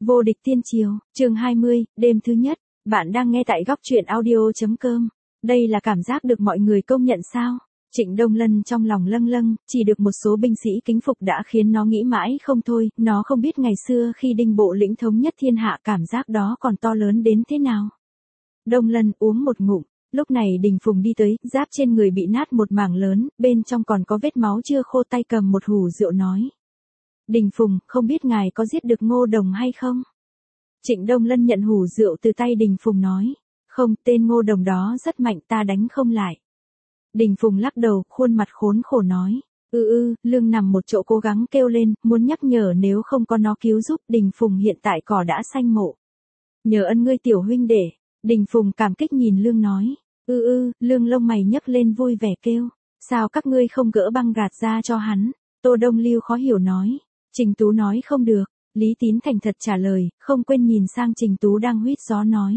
Vô địch tiên triều, chương 20, đêm thứ nhất, bạn đang nghe tại góc truyện audio.com. Đây là cảm giác được mọi người công nhận sao? Trịnh Đông Lân trong lòng lâng lâng, chỉ được một số binh sĩ kính phục đã khiến nó nghĩ mãi không thôi, nó không biết ngày xưa khi Đinh Bộ Lĩnh thống nhất thiên hạ cảm giác đó còn to lớn đến thế nào. Đông Lân uống một ngụm, lúc này Đình Phùng đi tới, giáp trên người bị nát một mảng lớn, bên trong còn có vết máu chưa khô, tay cầm một hũ rượu nói. Đình Phùng, không biết ngài có giết được Ngô Đồng hay không? Trịnh Đông Lân nhận hũ rượu từ tay Đình Phùng nói. Không, tên Ngô Đồng đó rất mạnh, ta đánh không lại. Đình Phùng lắc đầu, khuôn mặt khốn khổ nói. Lương nằm một chỗ cố gắng kêu lên, muốn nhắc nhở nếu không có nó cứu giúp. Đình Phùng hiện tại cỏ đã xanh mộ. Nhờ ân ngươi tiểu huynh đệ. Đình Phùng cảm kích nhìn Lương nói. Lương lông mày nhấc lên vui vẻ kêu. Sao các ngươi không gỡ băng gạt ra cho hắn? Tô Đông Lưu khó hiểu nói. Trình Tú nói không được. Lý Tín thành thật trả lời, không quên nhìn sang Trình Tú đang huýt gió nói.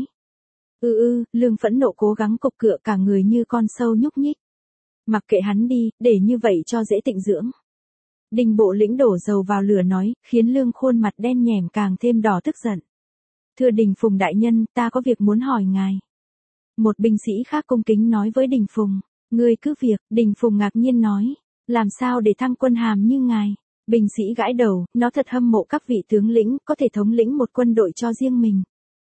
Lương phẫn nộ cố gắng cộc cựa cả người như con sâu nhúc nhích. Mặc kệ hắn đi, để như vậy cho dễ tịnh dưỡng. Đinh Bộ Lĩnh đổ dầu vào lửa nói, khiến Lương khuôn mặt đen nhẻm càng thêm đỏ tức giận. Thưa Đình Phùng đại nhân, ta có việc muốn hỏi ngài. Một binh sĩ khác cung kính nói với Đình Phùng. Ngươi cứ việc, Đình Phùng ngạc nhiên nói. Làm sao để thăng quân hàm như ngài? Binh sĩ gãi đầu, nó thật hâm mộ các vị tướng lĩnh, có thể thống lĩnh một quân đội cho riêng mình.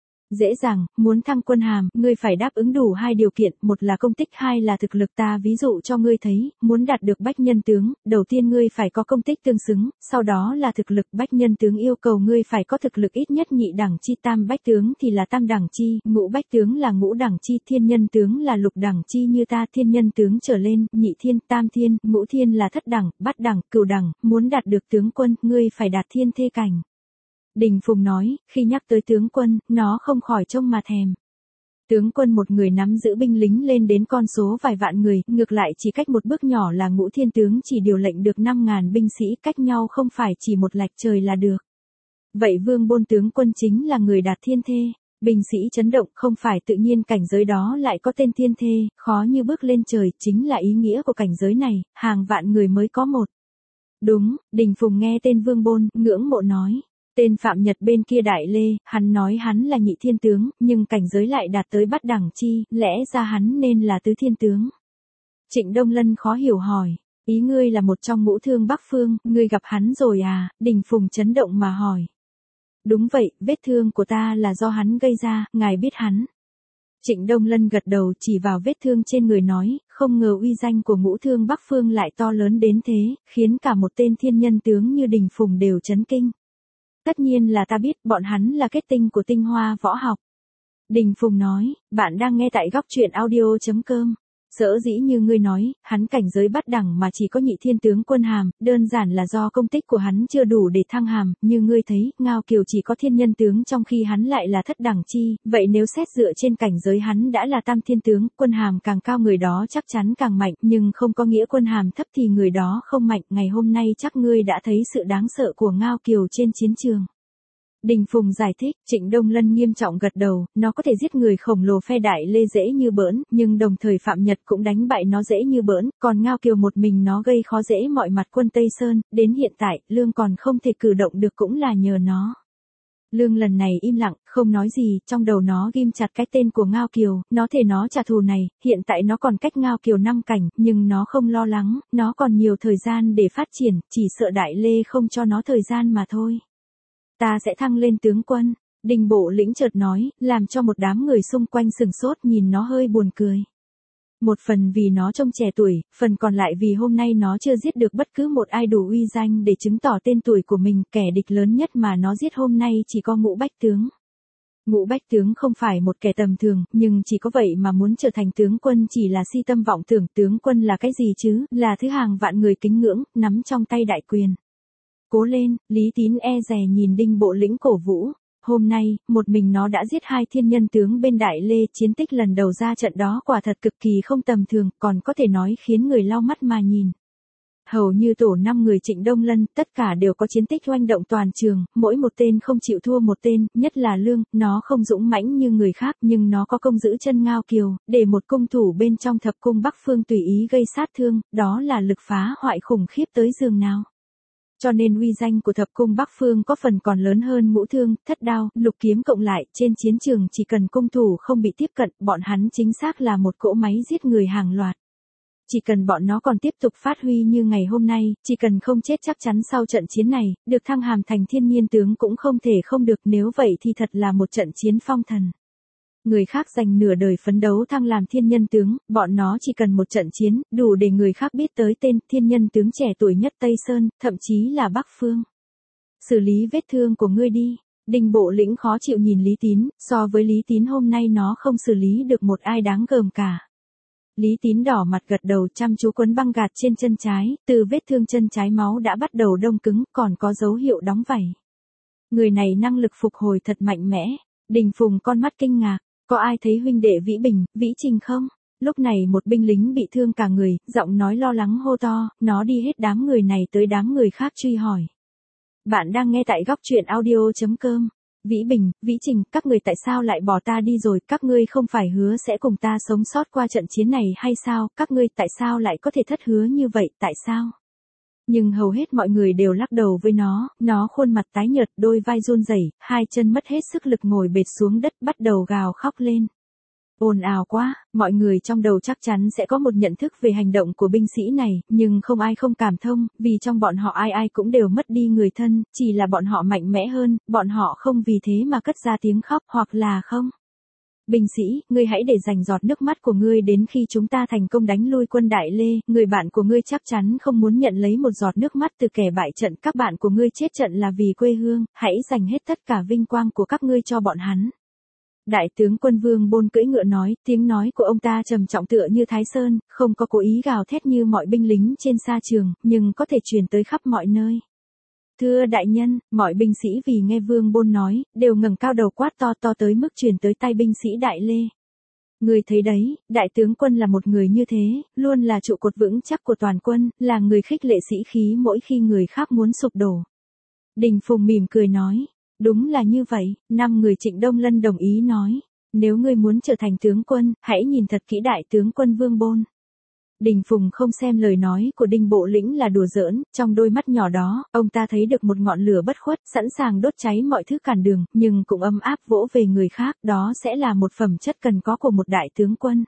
Dễ dàng, muốn thăng quân hàm, ngươi phải đáp ứng đủ hai điều kiện, một là công tích, hai là thực lực. Ta ví dụ cho ngươi thấy, muốn đạt được bách nhân tướng, đầu tiên ngươi phải có công tích tương xứng, sau đó là thực lực. Bách nhân tướng yêu cầu ngươi phải có thực lực ít nhất nhị đẳng chi, tam bách tướng thì là tam đẳng chi, ngũ bách tướng là ngũ đẳng chi, thiên nhân tướng là lục đẳng chi như ta, thiên nhân tướng trở lên, nhị thiên, tam thiên, ngũ thiên là thất đẳng, bát đẳng, cửu đẳng, muốn đạt được tướng quân, ngươi phải đạt thiên thê cảnh. Đình Phùng nói, khi nhắc tới tướng quân, nó không khỏi trông mà thèm. Tướng quân một người nắm giữ binh lính lên đến con số vài vạn người, ngược lại chỉ cách một bước nhỏ là Ngũ Thiên tướng chỉ điều lệnh được 5.000 binh sĩ, cách nhau không phải chỉ một lạch trời là được. Vậy Vương Bôn tướng quân chính là người đạt thiên thê. Binh sĩ chấn động, không phải tự nhiên cảnh giới đó lại có tên thiên thê, khó như bước lên trời, chính là ý nghĩa của cảnh giới này, hàng vạn người mới có một. Đúng, Đình Phùng nghe tên Vương Bôn, ngưỡng mộ nói. Tên Phạm Nhật bên kia Đại Lê, hắn nói hắn là nhị thiên tướng, nhưng cảnh giới lại đạt tới bát đẳng chi, lẽ ra hắn nên là tứ thiên tướng. Trịnh Đông Lân khó hiểu hỏi, ý ngươi là một trong ngũ thương Bắc Phương, ngươi gặp hắn rồi à? Đình Phùng chấn động mà hỏi. Đúng vậy, vết thương của ta là do hắn gây ra, ngài biết hắn. Trịnh Đông Lân gật đầu chỉ vào vết thương trên người nói, không ngờ uy danh của ngũ thương Bắc Phương lại to lớn đến thế, khiến cả một tên thiên nhân tướng như Đình Phùng đều chấn kinh. Tất nhiên là ta biết, bọn hắn là kết tinh của tinh hoa võ học. Đình Phùng nói, bạn đang nghe tại góc truyện audio.com. Sở dĩ như ngươi nói, hắn cảnh giới bát đẳng mà chỉ có nhị thiên tướng quân hàm, đơn giản là do công tích của hắn chưa đủ để thăng hàm, như ngươi thấy, Ngao Kiều chỉ có thiên nhân tướng trong khi hắn lại là thất đẳng chi, vậy nếu xét dựa trên cảnh giới hắn đã là tam thiên tướng, quân hàm càng cao người đó chắc chắn càng mạnh, nhưng không có nghĩa quân hàm thấp thì người đó không mạnh, ngày hôm nay chắc ngươi đã thấy sự đáng sợ của Ngao Kiều trên chiến trường. Đình Phùng giải thích, Trịnh Đông Lân nghiêm trọng gật đầu, nó có thể giết người khổng lồ phe Đại Lê dễ như bỡn, nhưng đồng thời Phạm Nhật cũng đánh bại nó dễ như bỡn, còn Ngao Kiều một mình nó gây khó dễ mọi mặt quân Tây Sơn, đến hiện tại, Lương còn không thể cử động được cũng là nhờ nó. Lương lần này im lặng, không nói gì, trong đầu nó ghim chặt cái tên của Ngao Kiều, nó thể nó trả thù này, hiện tại nó còn cách Ngao Kiều 5 cảnh, nhưng nó không lo lắng, nó còn nhiều thời gian để phát triển, chỉ sợ Đại Lê không cho nó thời gian mà thôi. Ta sẽ thăng lên tướng quân, Đinh Bộ Lĩnh chợt nói, làm cho một đám người xung quanh sừng sốt nhìn nó hơi buồn cười. Một phần vì nó trông trẻ tuổi, phần còn lại vì hôm nay nó chưa giết được bất cứ một ai đủ uy danh để chứng tỏ tên tuổi của mình, kẻ địch lớn nhất mà nó giết hôm nay chỉ có Ngũ Bách tướng. Ngũ Bách tướng không phải một kẻ tầm thường, nhưng chỉ có vậy mà muốn trở thành tướng quân chỉ là si tâm vọng tưởng, tướng quân là cái gì chứ, là thứ hàng vạn người kính ngưỡng, nắm trong tay đại quyền. Cố lên, Lý Tín e dè nhìn Đinh Bộ Lĩnh cổ vũ. Hôm nay, một mình nó đã giết 2 thiên nhân tướng bên Đại Lê, chiến tích lần đầu ra trận đó quả thật cực kỳ không tầm thường, còn có thể nói khiến người lau mắt mà nhìn. Hầu như tổ 5 người Trịnh Đông Lân, tất cả đều có chiến tích oanh động toàn trường, mỗi một tên không chịu thua một tên, nhất là Lương, nó không dũng mãnh như người khác nhưng nó có công giữ chân Ngao Kiều, để một cung thủ bên trong thập cung Bắc Phương tùy ý gây sát thương, đó là lực phá hoại khủng khiếp tới giường nào. Cho nên uy danh của thập cung Bắc Phương có phần còn lớn hơn ngũ thương, thất đao, lục kiếm cộng lại, trên chiến trường chỉ cần cung thủ không bị tiếp cận, bọn hắn chính xác là một cỗ máy giết người hàng loạt. Chỉ cần bọn nó còn tiếp tục phát huy như ngày hôm nay, chỉ cần không chết chắc chắn sau trận chiến này, được thăng hàm thành thiên nhiên tướng cũng không thể không được, nếu vậy thì thật là một trận chiến phong thần. Người khác dành nửa đời phấn đấu thăng làm thiên nhân tướng, bọn nó chỉ cần một trận chiến, đủ để người khác biết tới tên thiên nhân tướng trẻ tuổi nhất Tây Sơn, thậm chí là Bắc Phương. Xử lý vết thương của ngươi đi. Đinh Bộ Lĩnh khó chịu nhìn Lý Tín, so với Lý Tín hôm nay nó không xử lý được một ai đáng gờm cả. Lý Tín đỏ mặt gật đầu, chăm chú quấn băng gạc trên chân trái, từ vết thương chân trái máu đã bắt đầu đông cứng, còn có dấu hiệu đóng vảy. Người này năng lực phục hồi thật mạnh mẽ. Đình Phùng con mắt kinh ngạc, có ai thấy huynh đệ Vĩ Bình, Vĩ Trình không? Lúc này một binh lính bị thương cả người, giọng nói lo lắng hô to, nó đi hết đám người này tới đám người khác truy hỏi. Bạn đang nghe tại góc truyện audio.com. Vĩ Bình, Vĩ Trình, các người tại sao lại bỏ ta đi rồi, các ngươi không phải hứa sẽ cùng ta sống sót qua trận chiến này hay sao, các ngươi tại sao lại có thể thất hứa như vậy, tại sao? Nhưng hầu hết mọi người đều lắc đầu với nó khuôn mặt tái nhợt, đôi vai run rẩy, hai chân mất hết sức lực ngồi bệt xuống đất bắt đầu gào khóc lên. Ồn ào quá, mọi người trong đầu chắc chắn sẽ có một nhận thức về hành động của binh sĩ này, nhưng không ai không cảm thông, vì trong bọn họ ai ai cũng đều mất đi người thân, chỉ là bọn họ mạnh mẽ hơn, bọn họ không vì thế mà cất ra tiếng khóc, hoặc là không. Binh sĩ, ngươi hãy để dành giọt nước mắt của ngươi đến khi chúng ta thành công đánh lui quân Đại Lê, người bạn của ngươi chắc chắn không muốn nhận lấy một giọt nước mắt từ kẻ bại trận, các bạn của ngươi chết trận là vì quê hương, hãy dành hết tất cả vinh quang của các ngươi cho bọn hắn. Đại tướng quân Vương Bôn cưỡi ngựa nói, tiếng nói của ông ta trầm trọng tựa như Thái Sơn, không có cố ý gào thét như mọi binh lính trên sa trường, nhưng có thể truyền tới khắp mọi nơi. Thưa đại nhân, mọi binh sĩ vì nghe Vương Bôn nói, đều ngẩng cao đầu quát to to tới mức truyền tới tai binh sĩ Đại Lê. Người thấy đấy, đại tướng quân là một người như thế, luôn là trụ cột vững chắc của toàn quân, là người khích lệ sĩ khí mỗi khi người khác muốn sụp đổ. Đình Phùng mỉm cười nói. Đúng là như vậy, 5 người Trịnh Đông Lân đồng ý nói. Nếu ngươi muốn trở thành tướng quân, hãy nhìn thật kỹ đại tướng quân Vương Bôn. Đình Phùng không xem lời nói của Đinh Bộ Lĩnh là đùa giỡn, trong đôi mắt nhỏ đó, ông ta thấy được một ngọn lửa bất khuất, sẵn sàng đốt cháy mọi thứ cản đường, nhưng cũng ấm áp vỗ về người khác, đó sẽ là một phẩm chất cần có của một đại tướng quân.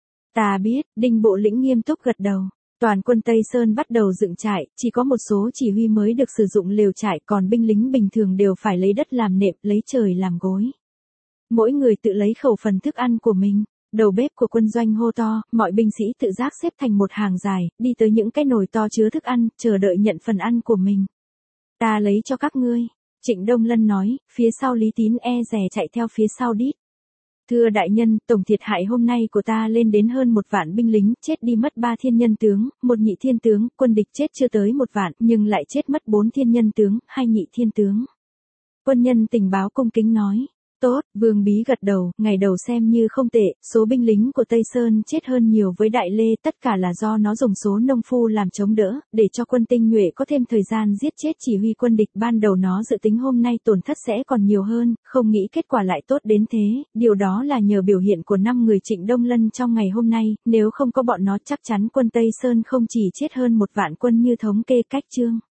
Ta biết, Đinh Bộ Lĩnh nghiêm túc gật đầu. Toàn quân Tây Sơn bắt đầu dựng trại, chỉ có một số chỉ huy mới được sử dụng lều trại, còn binh lính bình thường đều phải lấy đất làm nệm, lấy trời làm gối. Mỗi người tự lấy khẩu phần thức ăn của mình. Đầu bếp của quân doanh hô to, mọi binh sĩ tự giác xếp thành một hàng dài, đi tới những cái nồi to chứa thức ăn, chờ đợi nhận phần ăn của mình. Ta lấy cho các ngươi. Trịnh Đông Lân nói, phía sau Lý Tín e dè chạy theo phía sau đít. Thưa đại nhân, tổng thiệt hại hôm nay của ta lên đến hơn 1 vạn binh lính, chết đi mất 3 thiên nhân tướng, 1 nhị thiên tướng, quân địch chết chưa tới 1 vạn, nhưng lại chết mất 4 thiên nhân tướng, 2 nhị thiên tướng. Quân nhân tình báo cung kính nói. Tốt, Vương Bí gật đầu, ngày đầu xem như không tệ, số binh lính của Tây Sơn chết hơn nhiều với Đại Lê, tất cả là do nó dùng số nông phu làm chống đỡ, để cho quân tinh nhuệ có thêm thời gian giết chết chỉ huy quân địch. Ban đầu nó dự tính hôm nay tổn thất sẽ còn nhiều hơn, không nghĩ kết quả lại tốt đến thế, điều đó là nhờ biểu hiện của 5 người Trịnh Đông Lân trong ngày hôm nay, nếu không có bọn nó chắc chắn quân Tây Sơn không chỉ chết hơn 1 vạn quân như thống kê cách chương.